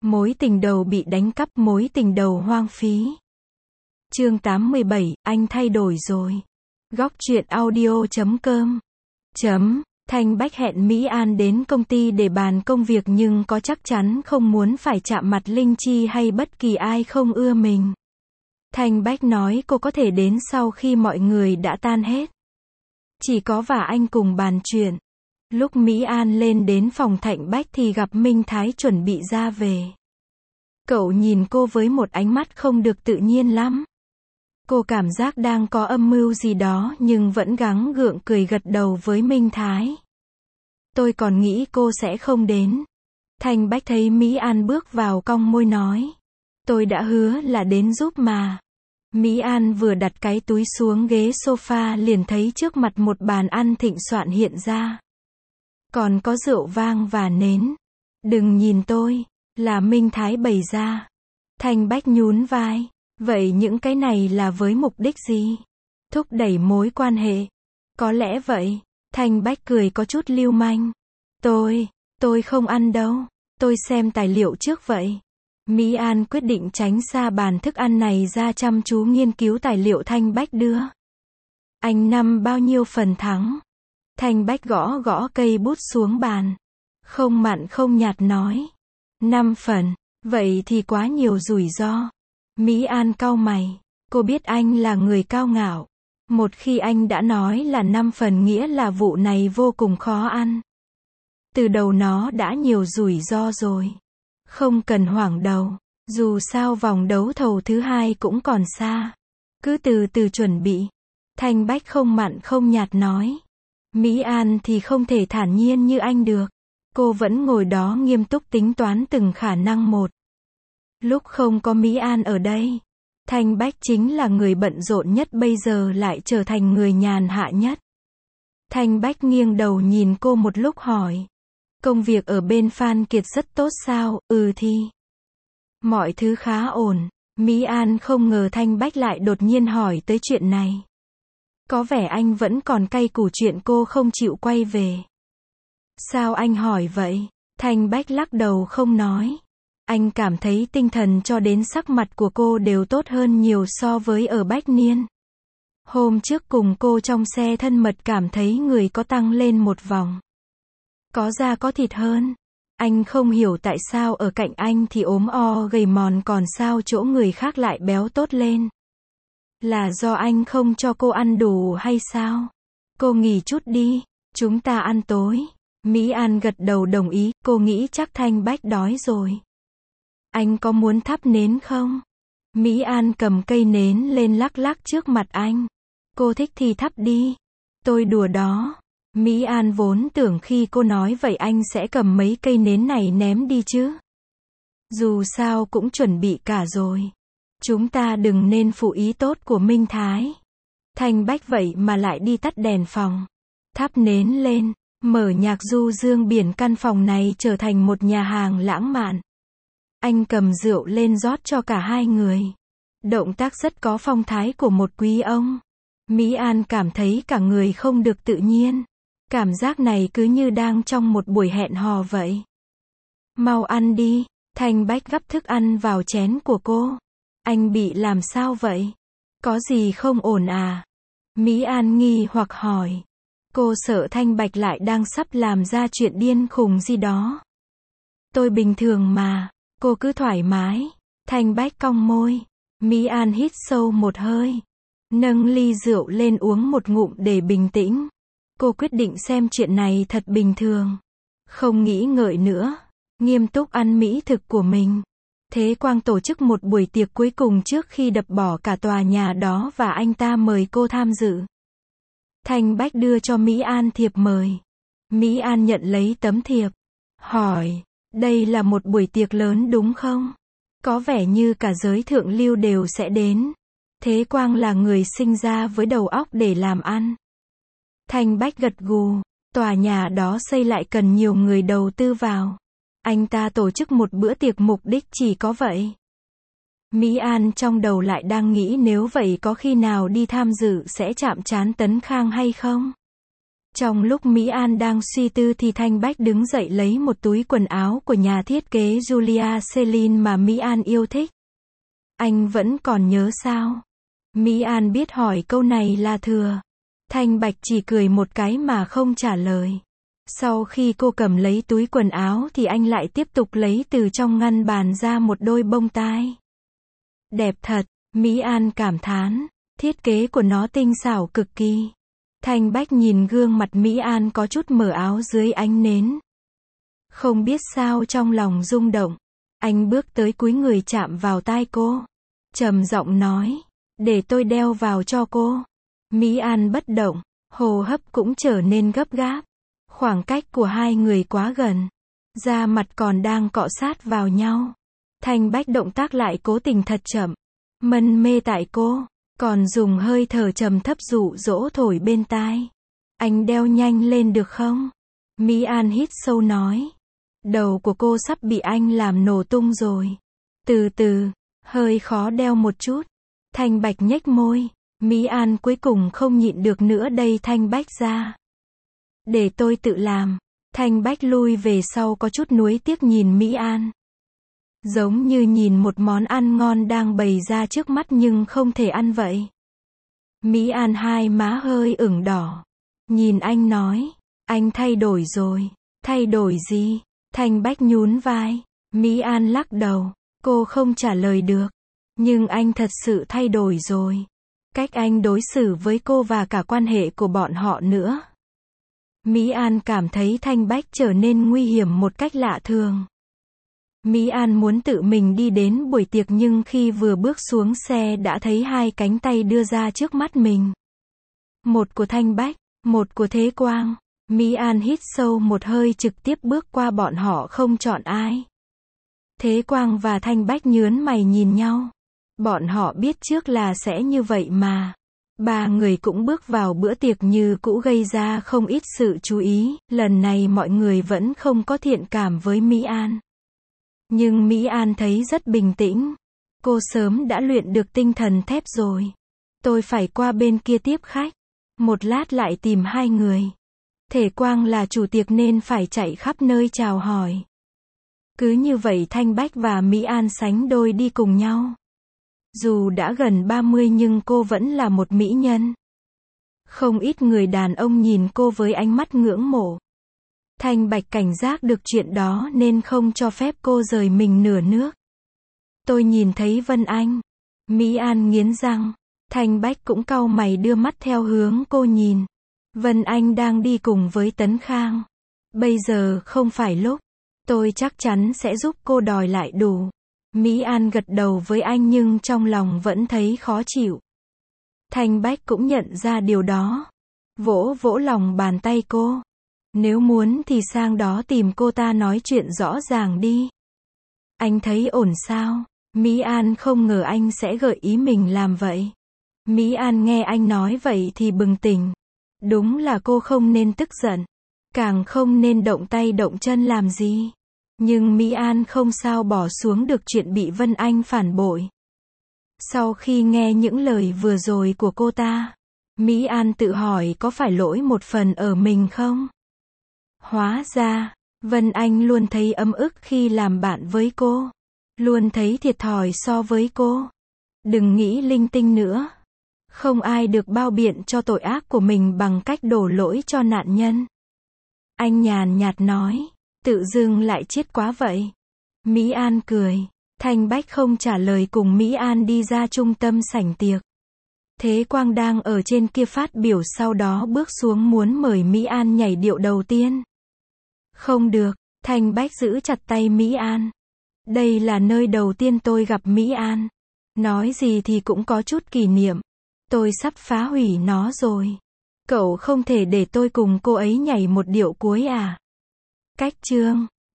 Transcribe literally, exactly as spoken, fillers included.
Mối tình đầu bị đánh cắp, mối tình đầu hoang phí. Chương tám mươi bảy, anh thay đổi rồi. Góc truyện audio chấm com. Chấm. Thanh Bách hẹn Mỹ An đến công ty để bàn công việc nhưng có chắc chắn không muốn phải chạm mặt Linh Chi hay bất kỳ ai không ưa mình. Thanh Bách nói cô có thể đến sau khi mọi người đã tan hết. Chỉ có và anh cùng bàn chuyện. Lúc Mỹ An lên đến phòng Thanh Bách thì gặp Minh Thái chuẩn bị ra về. Cậu nhìn cô với một ánh mắt không được tự nhiên lắm. Cô cảm giác đang có âm mưu gì đó nhưng vẫn gắng gượng cười gật đầu với Minh Thái. Tôi còn nghĩ cô sẽ không đến. Thanh Bách thấy Mỹ An bước vào cong môi nói. Tôi đã hứa là đến giúp mà. Mỹ An vừa đặt cái túi xuống ghế sofa liền thấy trước mặt một bàn ăn thịnh soạn hiện ra. Còn có rượu vang và nến. Đừng nhìn tôi, là Minh Thái bày ra. Thanh Bách nhún vai. Vậy những cái này là với mục đích gì? Thúc đẩy mối quan hệ. Có lẽ vậy. Thanh Bách cười có chút lưu manh. Tôi, tôi không ăn đâu. Tôi xem tài liệu trước vậy. Mỹ An quyết định tránh xa bàn thức ăn này ra chăm chú nghiên cứu tài liệu Thanh Bách đưa. Anh năm bao nhiêu phần thắng? Thanh Bách gõ gõ cây bút xuống bàn. Không mặn không nhạt nói. Năm phần. Vậy thì quá nhiều rủi ro. Mỹ An cau mày. Cô biết anh là người cao ngạo. Một khi anh đã nói là năm phần nghĩa là vụ này vô cùng khó ăn. Từ đầu nó đã nhiều rủi ro rồi. Không cần hoảng đầu. Dù sao vòng đấu thầu thứ hai cũng còn xa. Cứ từ từ chuẩn bị. Thanh Bách không mặn không nhạt nói. Mỹ An thì không thể thản nhiên như anh được. Cô vẫn ngồi đó nghiêm túc tính toán từng khả năng một. Lúc không có Mỹ An ở đây, Thanh Bách chính là người bận rộn nhất, bây giờ lại trở thành người nhàn hạ nhất. Thanh Bách nghiêng đầu nhìn cô một lúc hỏi. Công việc ở bên Phan Kiệt rất tốt sao? Ừ thì. Mọi thứ khá ổn. Mỹ An không ngờ Thanh Bách lại đột nhiên hỏi tới chuyện này. Có vẻ anh vẫn còn cay củ chuyện cô không chịu quay về. Sao anh hỏi vậy? Thanh Bách lắc đầu không nói. Anh cảm thấy tinh thần cho đến sắc mặt của cô đều tốt hơn nhiều so với ở Bách Niên. Hôm trước cùng cô trong xe thân mật cảm thấy người có tăng lên một vòng. Có da có thịt hơn. Anh không hiểu tại sao ở cạnh anh thì ốm o gầy mòn còn sao chỗ người khác lại béo tốt lên. Là do anh không cho cô ăn đủ hay sao? Cô nghỉ chút đi, chúng ta ăn tối. Mỹ An gật đầu đồng ý, cô nghĩ chắc Thanh Bách đói rồi. Anh có muốn thắp nến không? Mỹ An cầm cây nến lên lắc lắc trước mặt anh. Cô thích thì thắp đi. Tôi đùa đó. Mỹ An vốn tưởng khi cô nói vậy anh sẽ cầm mấy cây nến này ném đi chứ. Dù sao cũng chuẩn bị cả rồi. Chúng ta đừng nên phụ ý tốt của Minh Thái. Thanh Bách vậy mà lại đi tắt đèn phòng. Thắp nến lên, mở nhạc du dương biển, căn phòng này trở thành một nhà hàng lãng mạn. Anh cầm rượu lên rót cho cả hai người. Động tác rất có phong thái của một quý ông. Mỹ An cảm thấy cả người không được tự nhiên. Cảm giác này cứ như đang trong một buổi hẹn hò vậy. Mau ăn đi. Thanh Bách gắp thức ăn vào chén của cô. Anh bị làm sao vậy? Có gì không ổn à? Mỹ An nghi hoặc hỏi. Cô sợ Thanh Bạch lại đang sắp làm ra chuyện điên khùng gì đó. Tôi bình thường mà. Cô cứ thoải mái. Thanh Bách cong môi. Mỹ An hít sâu một hơi. Nâng ly rượu lên uống một ngụm để bình tĩnh. Cô quyết định xem chuyện này thật bình thường. Không nghĩ ngợi nữa. Nghiêm túc ăn mỹ thực của mình. Thế Quang tổ chức một buổi tiệc cuối cùng trước khi đập bỏ cả tòa nhà đó và anh ta mời cô tham dự. Thanh Bách đưa cho Mỹ An thiệp mời. Mỹ An nhận lấy tấm thiệp. Hỏi. Đây là một buổi tiệc lớn đúng không? Có vẻ như cả giới thượng lưu đều sẽ đến. Thế Quang là người sinh ra với đầu óc để làm ăn. Thanh Bách gật gù. Tòa nhà đó xây lại cần nhiều người đầu tư vào. Anh ta tổ chức một bữa tiệc mục đích chỉ có vậy. Mỹ An trong đầu lại đang nghĩ nếu vậy có khi nào đi tham dự sẽ chạm trán Tấn Khang hay không? Trong lúc Mỹ An đang suy tư thì Thanh Bách đứng dậy lấy một túi quần áo của nhà thiết kế Julia Celine mà Mỹ An yêu thích. Anh vẫn còn nhớ sao? Mỹ An biết hỏi câu này là thừa. Thanh Bạch chỉ cười một cái mà không trả lời. Sau khi cô cầm lấy túi quần áo thì anh lại tiếp tục lấy từ trong ngăn bàn ra một đôi bông tai. Đẹp thật, Mỹ An cảm thán. Thiết kế của nó tinh xảo cực kỳ. Thanh Bách nhìn gương mặt Mỹ An có chút mờ áo dưới ánh nến. Không biết sao trong lòng rung động. Anh bước tới cúi người chạm vào tai cô. Trầm giọng nói, để tôi đeo vào cho cô. Mỹ An bất động, hô hấp cũng trở nên gấp gáp. Khoảng cách của hai người quá gần. Da mặt còn đang cọ sát vào nhau. Thanh Bách động tác lại cố tình thật chậm. Mân mê tại cô. Còn dùng hơi thở trầm thấp dụ dỗ thổi bên tai. Anh đeo nhanh lên được không? Mỹ An hít sâu nói. Đầu của cô sắp bị anh làm nổ tung rồi. Từ từ, hơi khó đeo một chút. Thanh Bạch nhếch môi. Mỹ An cuối cùng không nhịn được nữa đây Thanh Bách ra. Để tôi tự làm. Thanh Bách lui về sau có chút nuối tiếc nhìn Mỹ An. Giống như nhìn một món ăn ngon đang bày ra trước mắt nhưng không thể ăn vậy. Mỹ An hai má hơi ửng đỏ. Nhìn anh nói, anh thay đổi rồi. Thay đổi gì? Thanh Bách nhún vai. Mỹ An lắc đầu. Cô không trả lời được. Nhưng anh thật sự thay đổi rồi. Cách anh đối xử với cô và cả quan hệ của bọn họ nữa. Mỹ An cảm thấy Thanh Bách trở nên nguy hiểm một cách lạ thường. Mỹ An muốn tự mình đi đến buổi tiệc nhưng khi vừa bước xuống xe đã thấy hai cánh tay đưa ra trước mắt mình. Một của Thanh Bách, một của Thế Quang. Mỹ An hít sâu một hơi trực tiếp bước qua bọn họ không chọn ai. Thế Quang và Thanh Bách nhớn mày nhìn nhau. Bọn họ biết trước là sẽ như vậy mà. Ba người cũng bước vào bữa tiệc như cũ gây ra không ít sự chú ý. Lần này mọi người vẫn không có thiện cảm với Mỹ An. Nhưng Mỹ An thấy rất bình tĩnh. Cô sớm đã luyện được tinh thần thép rồi. Tôi phải qua bên kia tiếp khách. Một lát lại tìm hai người. Thể Quang là chủ tiệc nên phải chạy khắp nơi chào hỏi. Cứ như vậy Thanh Bách và Mỹ An sánh đôi đi cùng nhau. Dù đã gần ba mươi nhưng cô vẫn là một mỹ nhân. Không ít người đàn ông nhìn cô với ánh mắt ngưỡng mộ. Thanh Bạch cảnh giác được chuyện đó nên không cho phép cô rời mình nửa nước. Tôi nhìn thấy Vân Anh. Mỹ An nghiến răng. Thanh Bách cũng cau mày đưa mắt theo hướng cô nhìn. Vân Anh đang đi cùng với Tấn Khang. Bây giờ không phải lúc. Tôi chắc chắn sẽ giúp cô đòi lại đủ. Mỹ An gật đầu với anh nhưng trong lòng vẫn thấy khó chịu. Thanh Bách cũng nhận ra điều đó. Vỗ vỗ lòng bàn tay cô. Nếu muốn thì sang đó tìm cô ta nói chuyện rõ ràng đi. Anh thấy ổn sao? Mỹ An không ngờ anh sẽ gợi ý mình làm vậy. Mỹ An nghe anh nói vậy thì bừng tỉnh. Đúng là cô không nên tức giận. Càng không nên động tay động chân làm gì. Nhưng Mỹ An không sao bỏ xuống được chuyện bị Vân Anh phản bội. Sau khi nghe những lời vừa rồi của cô ta, Mỹ An tự hỏi có phải lỗi một phần ở mình không? Hóa ra, Vân Anh luôn thấy ấm ức khi làm bạn với cô. Luôn thấy thiệt thòi so với cô. Đừng nghĩ linh tinh nữa. Không ai được bao biện cho tội ác của mình bằng cách đổ lỗi cho nạn nhân. Anh nhàn nhạt nói. Tự dưng lại chết quá vậy. Mỹ An cười. Thanh Bách không trả lời cùng Mỹ An đi ra trung tâm sảnh tiệc. Thế Quang đang ở trên kia phát biểu sau đó bước xuống muốn mời Mỹ An nhảy điệu đầu tiên. Không được, Thanh Bách giữ chặt tay Mỹ An. Đây là nơi đầu tiên tôi gặp Mỹ An. Nói gì thì cũng có chút kỷ niệm. Tôi sắp phá hủy nó rồi. Cậu không thể để tôi cùng cô ấy nhảy một điệu cuối à? Cách chương